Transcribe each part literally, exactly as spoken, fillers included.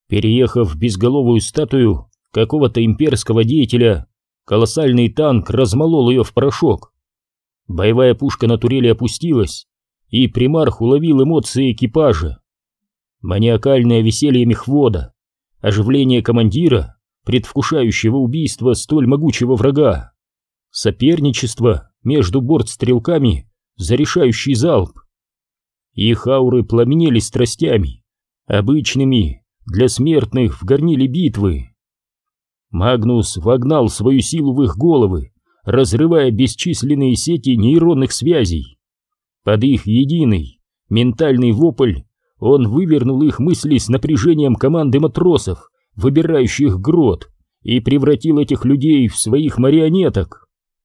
Переехав безголовую статую какого-то имперского деятеля, колоссальный танк размолол ее в порошок. Боевая пушка на турели опустилась, и примарх уловил эмоции экипажа. Маниакальное веселье мехвода, оживление командира, предвкушающего убийство столь могучего врага, соперничество между бортстрелками за решающий залп. Их ауры пламенели страстями, обычными для смертных в горниле битвы. Магнус вогнал свою силу в их головы, разрывая бесчисленные сети нейронных связей. Под их единый ментальный вопль он вывернул их мысли с напряжением команды матросов, выбирающих грот, и превратил этих людей в своих марионеток.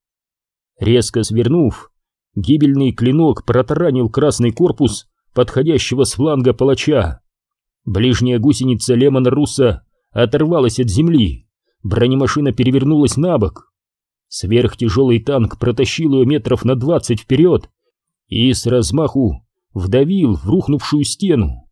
Резко свернув, гибельный клинок протаранил красный корпус подходящего с фланга палача. Ближняя гусеница Лемона Русса оторвалась от земли, бронемашина перевернулась на бок. Сверхтяжелый танк протащил ее метров на двадцать вперед и с размаху вдавил в рухнувшую стену.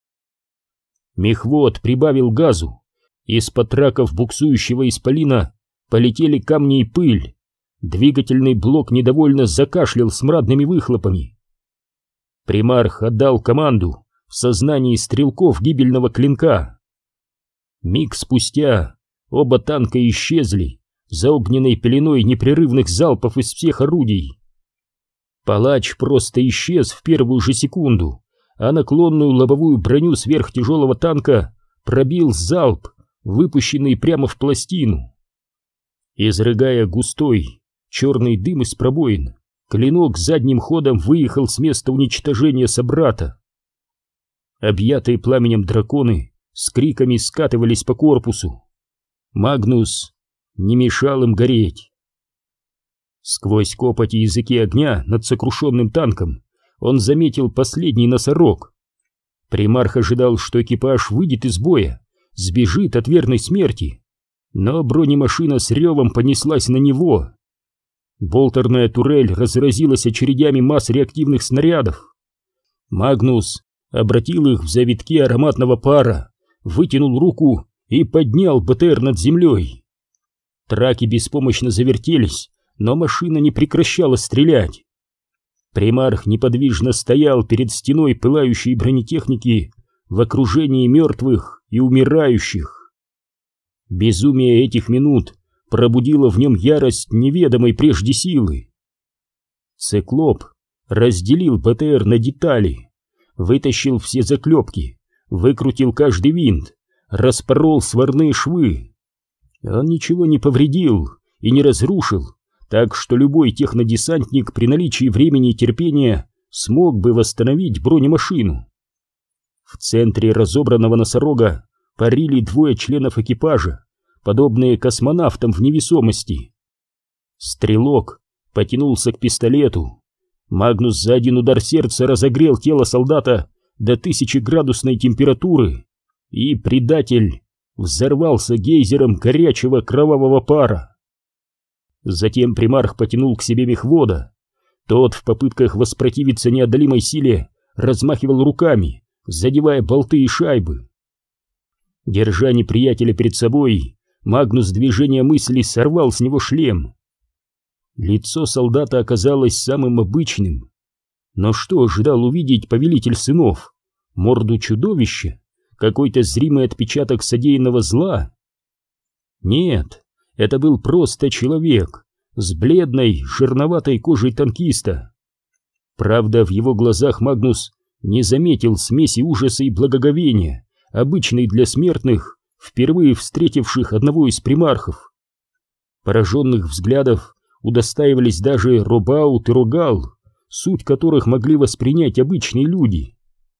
Мехвод прибавил газу, из-под траков буксующего исполина полетели камни и пыль, двигательный блок недовольно закашлял смрадными выхлопами. Примарх отдал команду в сознании стрелков гибельного клинка. Миг спустя оба танка исчезли за огненной пеленой непрерывных залпов из всех орудий. Палач просто исчез в первую же секунду, а наклонную лобовую броню сверхтяжелого танка пробил залп, выпущенный прямо в пластину. Изрыгая густой черный дым из пробоин, клинок задним ходом выехал с места уничтожения собрата. Объятые пламенем драконы с криками скатывались по корпусу. Магнус не мешал им гореть. Сквозь копоть и языки огня над сокрушенным танком он заметил последний носорог. Примарх ожидал, что экипаж выйдет из боя, сбежит от верной смерти, но бронемашина с ревом понеслась на него. Болтерная турель разразилась очередями масс реактивных снарядов. Магнус обратил их в завитки ароматного пара, вытянул руку и поднял БТР над землей. Траки беспомощно завертелись, но машина не прекращала стрелять. Примарх неподвижно стоял перед стеной пылающей бронетехники в окружении мертвых и умирающих. Безумие этих минут пробудило в нем ярость неведомой прежде силы. Циклоп разделил БТР на детали, вытащил все заклепки, выкрутил каждый винт, распорол сварные швы. Он ничего не повредил и не разрушил, так что любой технодесантник при наличии времени и терпения смог бы восстановить бронемашину. В центре разобранного носорога парили двое членов экипажа, подобные космонавтам в невесомости. Стрелок потянулся к пистолету. Магнус за один удар сердца разогрел тело солдата до тысячеградусной температуры, и предатель взорвался гейзером горячего кровавого пара. Затем примарх потянул к себе мехвода. Тот в попытках воспротивиться неодолимой силе размахивал руками, задевая болты и шайбы. Держа неприятеля перед собой, Магнус движения мысли сорвал с него шлем. Лицо солдата оказалось самым обычным. Но что ожидал увидеть повелитель сынов? Морду чудовища? Какой-то зримый отпечаток содеянного зла? Нет, это был просто человек с бледной, жирноватой кожей танкиста. Правда, в его глазах Магнус не заметил смеси ужаса и благоговения, обычной для смертных, впервые встретивших одного из примархов. Пораженных взглядов удостаивались даже Робаут и Рогал, суть которых могли воспринять обычные люди.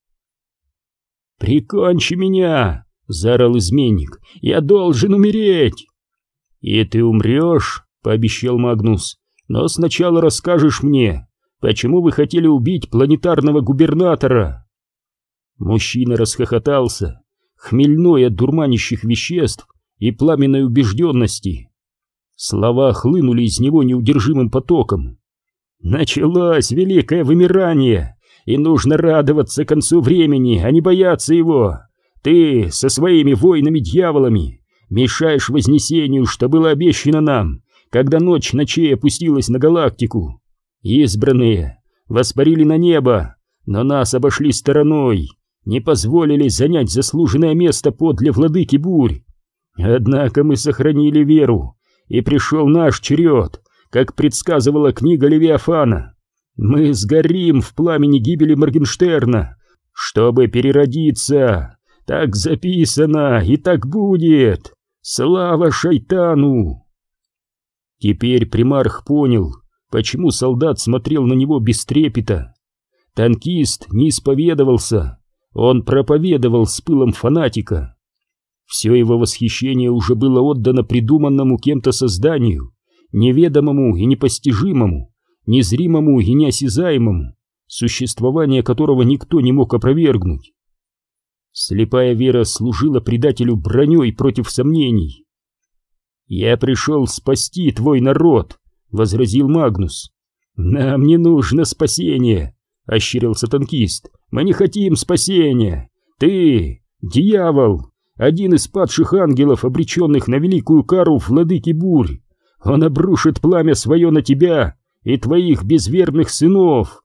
«Прикончи меня!» — заорал изменник. «Я должен умереть!» «И ты умрешь!» — пообещал Магнус. «Но сначала расскажешь мне, почему вы хотели убить планетарного губернатора?» Мужчина расхохотался, хмельной от дурманящих веществ и пламенной убежденности. Слова хлынули из него неудержимым потоком. «Началось великое вымирание, и нужно радоваться концу времени, а не бояться его. Ты со своими воинами-дьяволами мешаешь вознесению, что было обещано нам, когда ночь ночей опустилась на галактику. Избранные воспарили на небо, но нас обошли стороной, не позволили занять заслуженное место подле владыки бурь. Однако мы сохранили веру, и пришел наш черед, как предсказывала книга Левиафана. Мы сгорим в пламени гибели Моргенштерна, чтобы переродиться. Так записано, и так будет. Слава шайтану! Теперь примарх понял, почему солдат смотрел на него без трепета. Танкист не исповедовался, он проповедовал с пылом фанатика. Все его восхищение уже было отдано придуманному кем-то созданию, неведомому и непостижимому, незримому и неосязаемому, существование которого никто не мог опровергнуть. Слепая вера служила предателю броней против сомнений. «Я пришел спасти твой народ», — возразил Магнус. «Нам не нужно спасение», — ощерился танкист. «Мы не хотим спасения. Ты — дьявол, один из падших ангелов, обреченных на великую кару владыки бурь. Он обрушит пламя свое на тебя и твоих безверных сынов».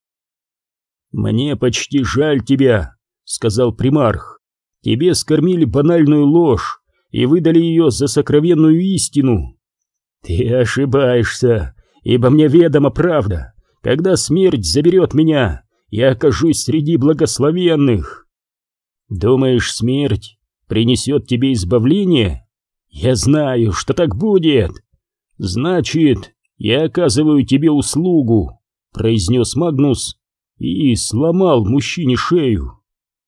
«Мне почти жаль тебя», — сказал примарх. «Тебе скормили банальную ложь и выдали ее за сокровенную истину». «Ты ошибаешься, ибо мне ведома правда. Когда смерть заберет меня, я окажусь среди благословенных». «Думаешь, смерть принесет тебе избавление? Я знаю, что так будет. Значит, я оказываю тебе услугу», — произнес Магнус и сломал мужчине шею.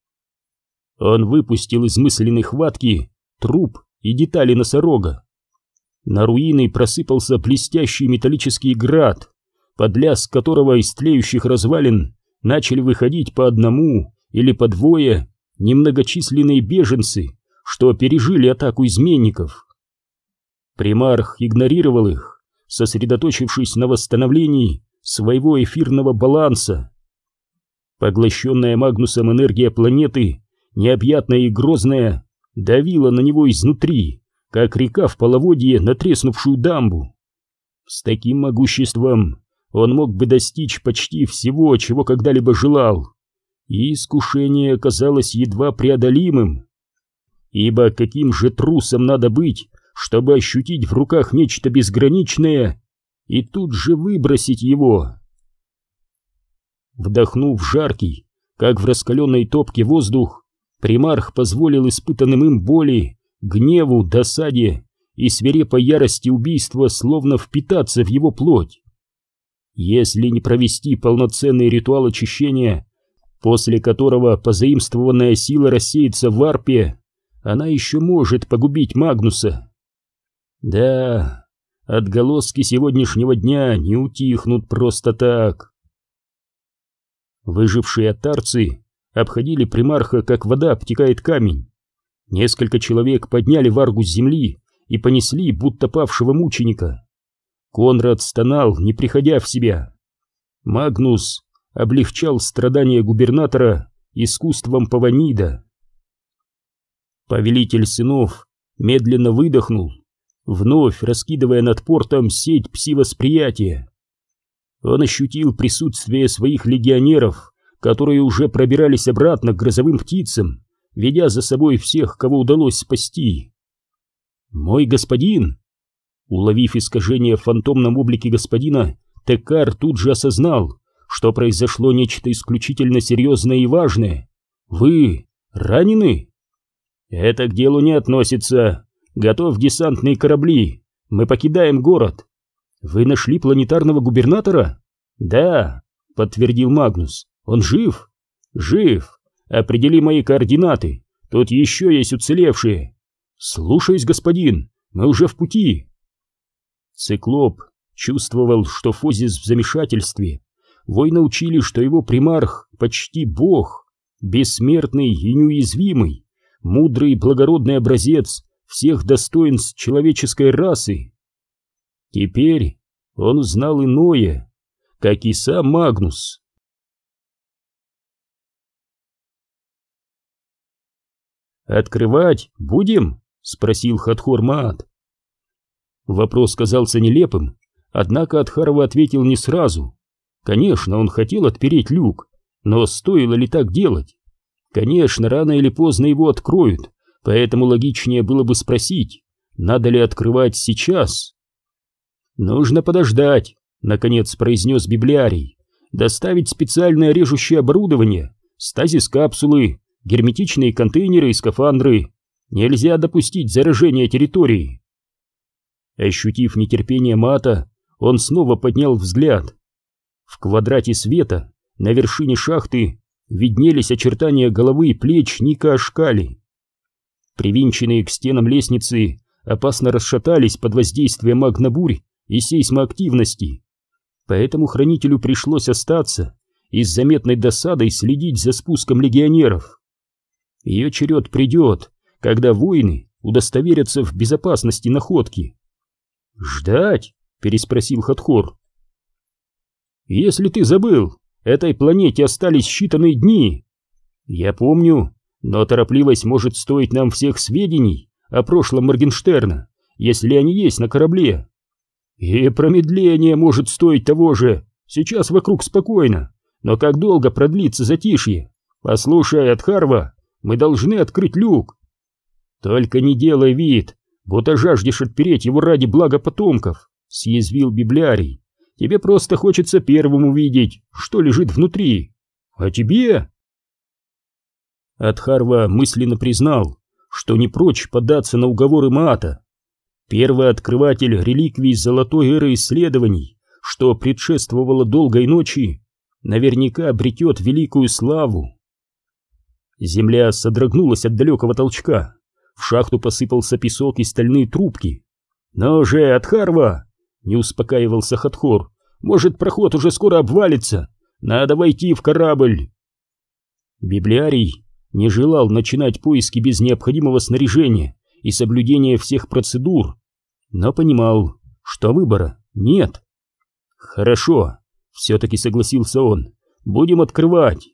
Он выпустил из мысленной хватки труп и детали носорога. На руины просыпался блестящий металлический град, под лязг которого из тлеющих развалин начали выходить по одному или по двое немногочисленные беженцы, что пережили атаку изменников. Примарх игнорировал их, сосредоточившись на восстановлении своего эфирного баланса. Поглощенная Магнусом энергия планеты, необъятная и грозная, давила на него изнутри, как река в половодье на треснувшую дамбу. С таким могуществом он мог бы достичь почти всего, чего когда-либо желал, и искушение оказалось едва преодолимым. Ибо каким же трусом надо быть, чтобы ощутить в руках нечто безграничное и тут же выбросить его? Вдохнув жаркий, как в раскаленной топке, воздух, примарх позволил испытанным им боли, гневу, досаде и свирепой ярости убийства словно впитаться в его плоть. Если не провести полноценный ритуал очищения, после которого позаимствованная сила рассеется в варпе, она еще может погубить Магнуса. Да, отголоски сегодняшнего дня не утихнут просто так. Выжившие атарцы обходили примарха, как вода обтекает камень. Несколько человек подняли варгу с земли и понесли, будто павшего мученика. Конрад стонал, не приходя в себя. Магнус облегчал страдания губернатора искусством Паванида. Повелитель сынов медленно выдохнул, вновь раскидывая над портом сеть пси-восприятия. Он ощутил присутствие своих легионеров, которые уже пробирались обратно к грозовым птицам, ведя за собой всех, кого удалось спасти. «Мой господин!» Уловив искажение в фантомном облике господина, Теккар тут же осознал, что произошло нечто исключительно серьезное и важное. «Вы ранены?» «Это к делу не относится. Готовь десантные корабли. Мы покидаем город». «Вы нашли планетарного губернатора?» «Да», — подтвердил Магнус. «Он жив?» «Жив. Определи мои координаты. Тут еще есть уцелевшие». «Слушаюсь, господин. Мы уже в пути». Циклоп чувствовал, что Фозис в замешательстве. Воины учили, что его примарх почти бог, бессмертный и неуязвимый, мудрый и благородный образец всех достоинств человеческой расы. Теперь он узнал иное, как и сам Магнус. «Открывать будем?» — спросил Хатхор Маат. Вопрос казался нелепым, однако Адхарва ответил не сразу. Конечно, он хотел отпереть люк, но стоило ли так делать? Конечно, рано или поздно его откроют, поэтому логичнее было бы спросить, надо ли открывать сейчас. «Нужно подождать», — наконец произнес библиарий, «доставить специальное режущее оборудование, стазис-капсулы, герметичные контейнеры и скафандры. Нельзя допустить заражения территории». Ощутив нетерпение Маата, он снова поднял взгляд. В квадрате света на вершине шахты виднелись очертания головы и плеч Ника Ашкали. Привинченные к стенам лестницы опасно расшатались под воздействием магнобурь и сейсмоактивности, поэтому хранителю пришлось остаться и с заметной досадой следить за спуском легионеров. Ее черед придет, когда воины удостоверятся в безопасности находки. «Ждать?» — переспросил Хатхор. «Если ты забыл, этой планете остались считанные дни». «Я помню, но торопливость может стоить нам всех сведений о прошлом Моргенштерна, если они есть на корабле. И промедление может стоить того же. Сейчас вокруг спокойно, но как долго продлится затишье? Послушай, Адхарва, мы должны открыть люк». «Только не делай вид, будто жаждешь отпереть его ради блага потомков», — съязвил библиарий. «Тебе просто хочется первым увидеть, что лежит внутри. А тебе?» Адхарва мысленно признал, что не прочь поддаться на уговоры Маата. Первый открыватель реликвий золотой эры исследований, что предшествовало долгой ночи, наверняка обретет великую славу. Земля содрогнулась от далекого толчка. В шахту посыпался песок и стальные трубки. «Ну же, Адхарва!» — не успокаивался Хатхор. «Может, проход уже скоро обвалится? Надо войти в корабль!» Библиарий не желал начинать поиски без необходимого снаряжения и соблюдения всех процедур, но понимал, что выбора нет. «Хорошо», — все-таки согласился он, — «будем открывать».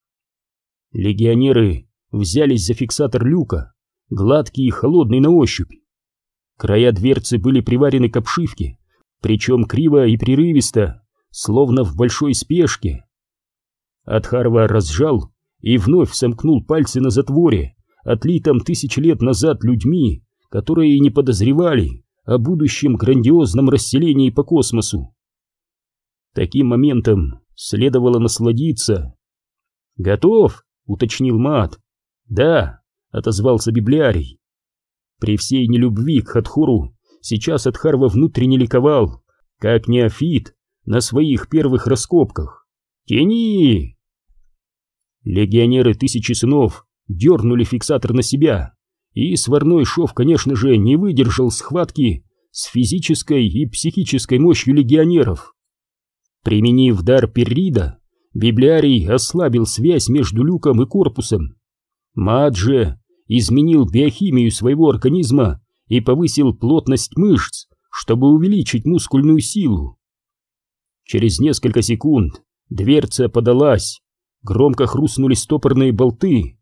Легионеры взялись за фиксатор люка, гладкий и холодный на ощупь. Края дверцы были приварены к обшивке, причем криво и прерывисто, словно в большой спешке. Адхарва разжал и вновь сомкнул пальцы на затворе, отлитом тысячи лет назад людьми, которые и не подозревали о будущем грандиозном расселении по космосу. Таким моментом следовало насладиться. «Готов?» — уточнил Маат. «Да», — отозвался библиарий. При всей нелюбви к Хатхору сейчас Адхарва внутренне ликовал, как неофит на своих первых раскопках. «Тяни!» Легионеры Тысячи Сынов дернули фиксатор на себя, и сварной шов, конечно же, не выдержал схватки с физической и психической мощью легионеров. Применив дар Перрида, библиарий ослабил связь между люком и корпусом. Маат же изменил биохимию своего организма и повысил плотность мышц, чтобы увеличить мускульную силу. Через несколько секунд дверца подалась, громко хрустнули стопорные болты.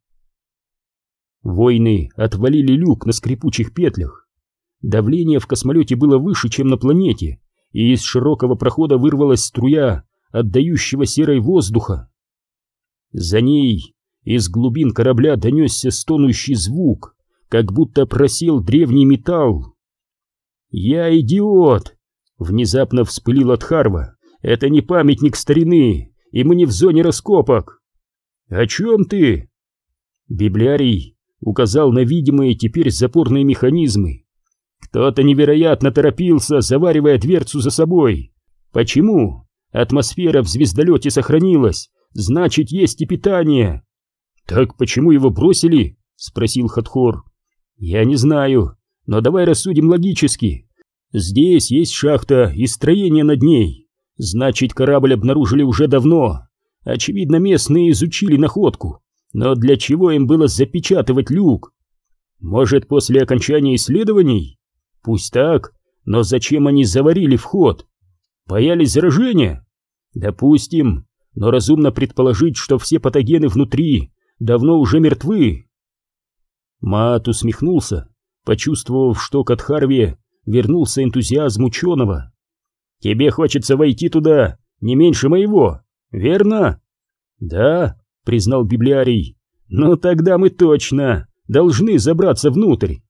Воины отвалили люк на скрипучих петлях. Давление в космолете было выше, чем на планете, и из широкого прохода вырвалась струя отдающего серой воздуха. За ней из глубин корабля донесся стонущий звук, как будто просел древний металл. «Я идиот!» — внезапно вспылил Адхарва. «Это не памятник старины, и мы не в зоне раскопок». «О чем ты?» Библиарий указал на видимые теперь запорные механизмы. «Кто-то невероятно торопился, заваривая дверцу за собой. Почему? Атмосфера в звездолете сохранилась, значит, есть и питание». «Так почему его бросили?» — спросил Хатхор. «Я не знаю, но давай рассудим логически. Здесь есть шахта и строение над ней. Значит, корабль обнаружили уже давно. Очевидно, местные изучили находку. Но для чего им было запечатывать люк? Может, после окончания исследований? Пусть так, но зачем они заварили вход? Боялись заражения? Допустим, но разумно предположить, что все патогены внутри давно уже мертвы». Маат усмехнулся, почувствовав, что к Адхарве вернулся энтузиазм ученого. «Тебе хочется войти туда не меньше моего, верно?» «Да», — признал библиарий. «Ну тогда мы точно должны забраться внутрь».